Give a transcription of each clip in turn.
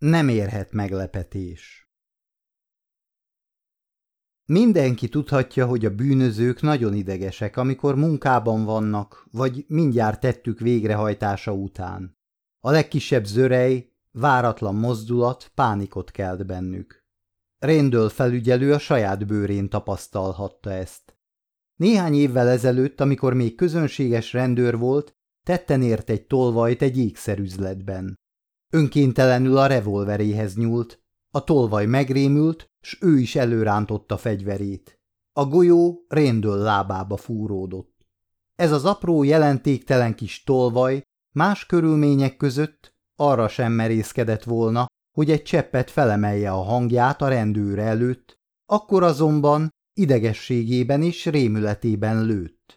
Nem érhet meglepetés. Mindenki tudhatja, hogy a bűnözők nagyon idegesek, amikor munkában vannak, vagy mindjárt tettük végrehajtása után. A legkisebb zörej, váratlan mozdulat pánikot kelt bennük. Randall felügyelő a saját bőrén tapasztalhatta ezt. Néhány évvel ezelőtt, amikor még közönséges rendőr volt, tetten ért egy tolvajt egy ékszerüzletben. Önkéntelenül a revolveréhez nyúlt, a tolvaj megrémült, s ő is előrántotta fegyverét. A golyó Randall lábába fúródott. Ez az apró, jelentéktelen kis tolvaj más körülmények között arra sem merészkedett volna, hogy egy cseppet felemelje a hangját a rendőr előtt, akkor azonban idegességében és rémületében lőtt.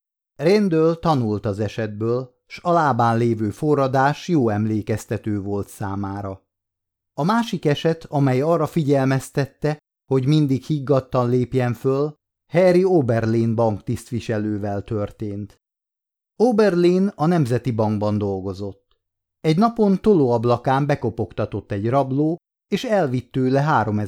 Randall tanult az esetből, s a lábán lévő forradás jó emlékeztető volt számára. A másik eset, amely arra figyelmeztette, hogy mindig higgadtan lépjen föl, Harry Oberlin banktisztviselővel történt. Oberlin a Nemzeti Bankban dolgozott. Egy napon tolóablakán bekopogtatott egy rabló, és elvitt tőle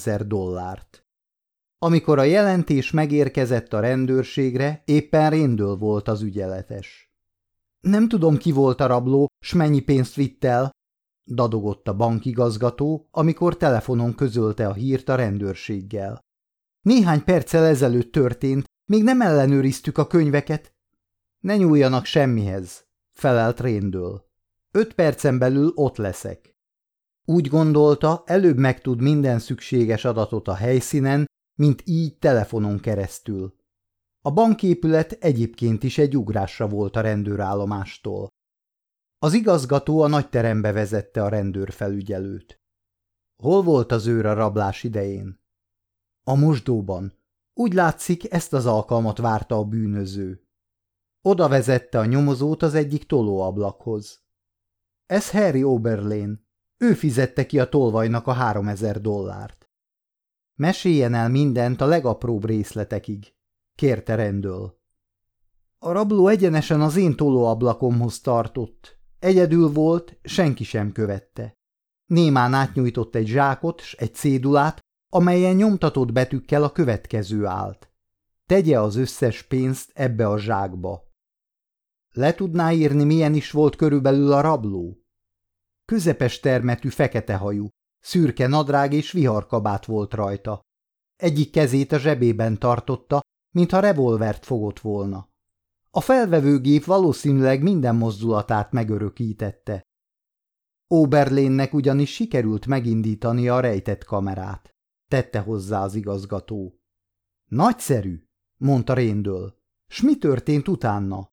$3000. Amikor a jelentés megérkezett a rendőrségre, éppen Randall volt az ügyeletes. Nem tudom, ki volt a rabló, s mennyi pénzt vitt el, dadogott a bankigazgató, amikor telefonon közölte a hírt a rendőrséggel. Néhány perccel ezelőtt történt, még nem ellenőriztük a könyveket. Ne nyúljanak semmihez, felelt Randall. 5 percen belül ott leszek. Úgy gondolta, előbb megtud minden szükséges adatot a helyszínen, mint így telefonon keresztül. A banképület egyébként is egy ugrásra volt a rendőrállomástól. Az igazgató a nagy terembe vezette a rendőrfelügyelőt. Hol volt az őr a rablás idején? A mosdóban. Úgy látszik, ezt az alkalmat várta a bűnöző. Oda vezette a nyomozót az egyik tolóablakhoz. Ez Harry Oberlin. Ő fizette ki a tolvajnak a $3000. Meséljen el mindent a legapróbb részletekig, kérte Randall. A rabló egyenesen az én tolóablakomhoz tartott. Egyedül volt, senki sem követte. Némán átnyújtott egy zsákot s egy cédulát, amelyen nyomtatott betűkkel a következő állt. Tegye az összes pénzt ebbe a zsákba. Le tudná írni, milyen is volt körülbelül a rabló? Közepes termetű fekete hajú, szürke nadrág és viharkabát volt rajta. Egyik kezét a zsebében tartotta, mintha revolvert fogott volna. A felvevőgép valószínűleg minden mozdulatát megörökítette. Oberlinnek ugyanis sikerült megindítani a rejtett kamerát, tette hozzá az igazgató. Nagyszerű, mondta Randall. S mi történt utána?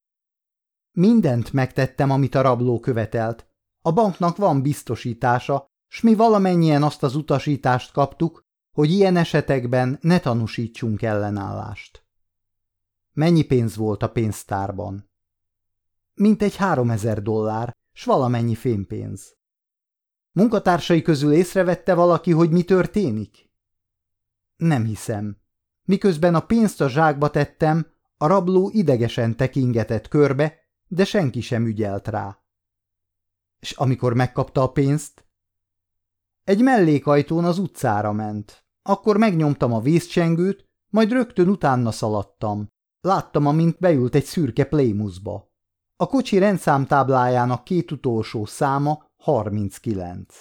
Mindent megtettem, amit a rabló követelt. A banknak van biztosítása, s mi valamennyien azt az utasítást kaptuk, hogy ilyen esetekben ne tanúsítsunk ellenállást. Mennyi pénz volt a pénztárban? Mintegy $3000, s valamennyi fémpénz. Munkatársai közül észrevette valaki, hogy mi történik? Nem hiszem. Miközben a pénzt a zsákba tettem, a rabló idegesen tekingetett körbe, de senki sem ügyelt rá. És amikor megkapta a pénzt? Egy mellékajtón az utcára ment. Akkor megnyomtam a vészcsengőt, majd rögtön utána szaladtam. Láttam, amint beült egy szürke Plymouthba. A kocsi rendszámtáblájának 2 utolsó száma 39.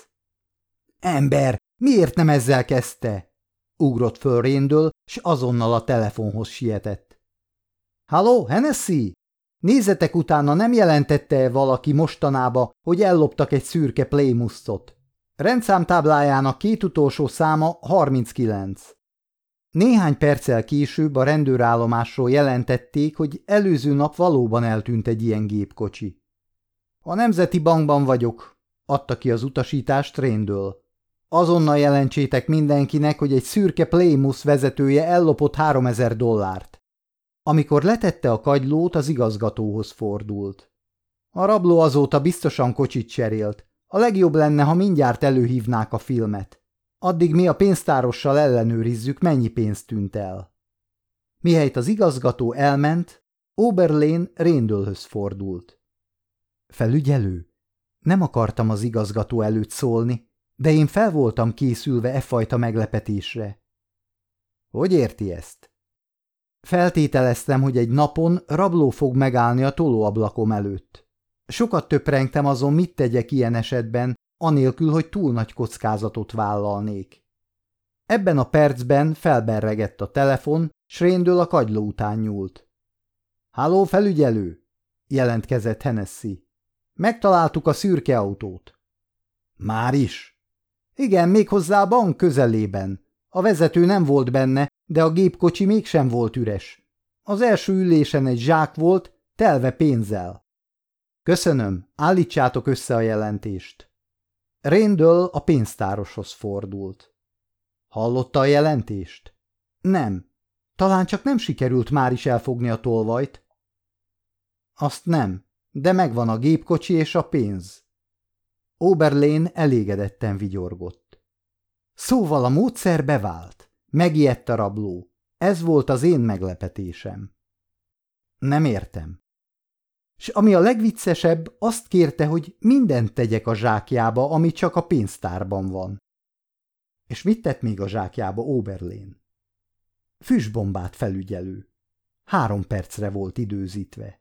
Ember, miért nem ezzel kezdte? Ugrott föl Randall, s azonnal a telefonhoz sietett. Halló, Hennessy? Nézzetek utána, nem jelentette-e valaki mostanába, hogy elloptak egy szürke Plymouthot? Rendszámtáblájának 2 utolsó száma 39. Néhány perccel később a rendőrállomásról jelentették, hogy előző nap valóban eltűnt egy ilyen gépkocsi. A Nemzeti Bankban vagyok, adta ki az utasítást Randall. Azonnal jelentsétek mindenkinek, hogy egy szürke Plymouth vezetője ellopott $3000. Amikor letette a kagylót, az igazgatóhoz fordult. A rabló azóta biztosan kocsit cserélt. A legjobb lenne, ha mindjárt előhívnák a filmet. Addig mi a pénztárossal ellenőrizzük, mennyi pénzt tűnt el. Mihelyt az igazgató elment, Oberlin Randallhöz fordult. Felügyelő? Nem akartam az igazgató előtt szólni, De én fel voltam készülve e fajta meglepetésre. Hogy érti ezt? Feltételeztem, hogy egy napon rabló fog megállni a tolóablakom előtt. Sokat töprengtem azon, mit tegyek ilyen esetben, anélkül, hogy túl nagy kockázatot vállalnék. Ebben a percben felberregett a telefon, s Randall a kagyló után nyúlt. – Halló, felügyelő! – jelentkezett Hennessy. – Megtaláltuk a szürke autót. – Már is? – Igen, méghozzá a bank közelében. A vezető nem volt benne, de a gépkocsi mégsem volt üres. Az első ülésen egy zsák volt, telve pénzzel. – Köszönöm, állítsátok össze a jelentést. Randall a pénztároshoz fordult. – Hallotta a jelentést? – Nem. Talán csak nem sikerült már is elfogni a tolvajt. – Azt nem, de megvan a gépkocsi és a pénz. Oberlin elégedetten vigyorgott. Szóval a módszer bevált. Megijedt a rabló. Ez volt az én meglepetésem. Nem értem. S ami a legviccesebb, azt kérte, hogy mindent tegyek a zsákjába, ami csak a pénztárban van. És mit tett még a zsákjába Oberlin? Füstbombát, felügyelő. 3 percre volt időzítve.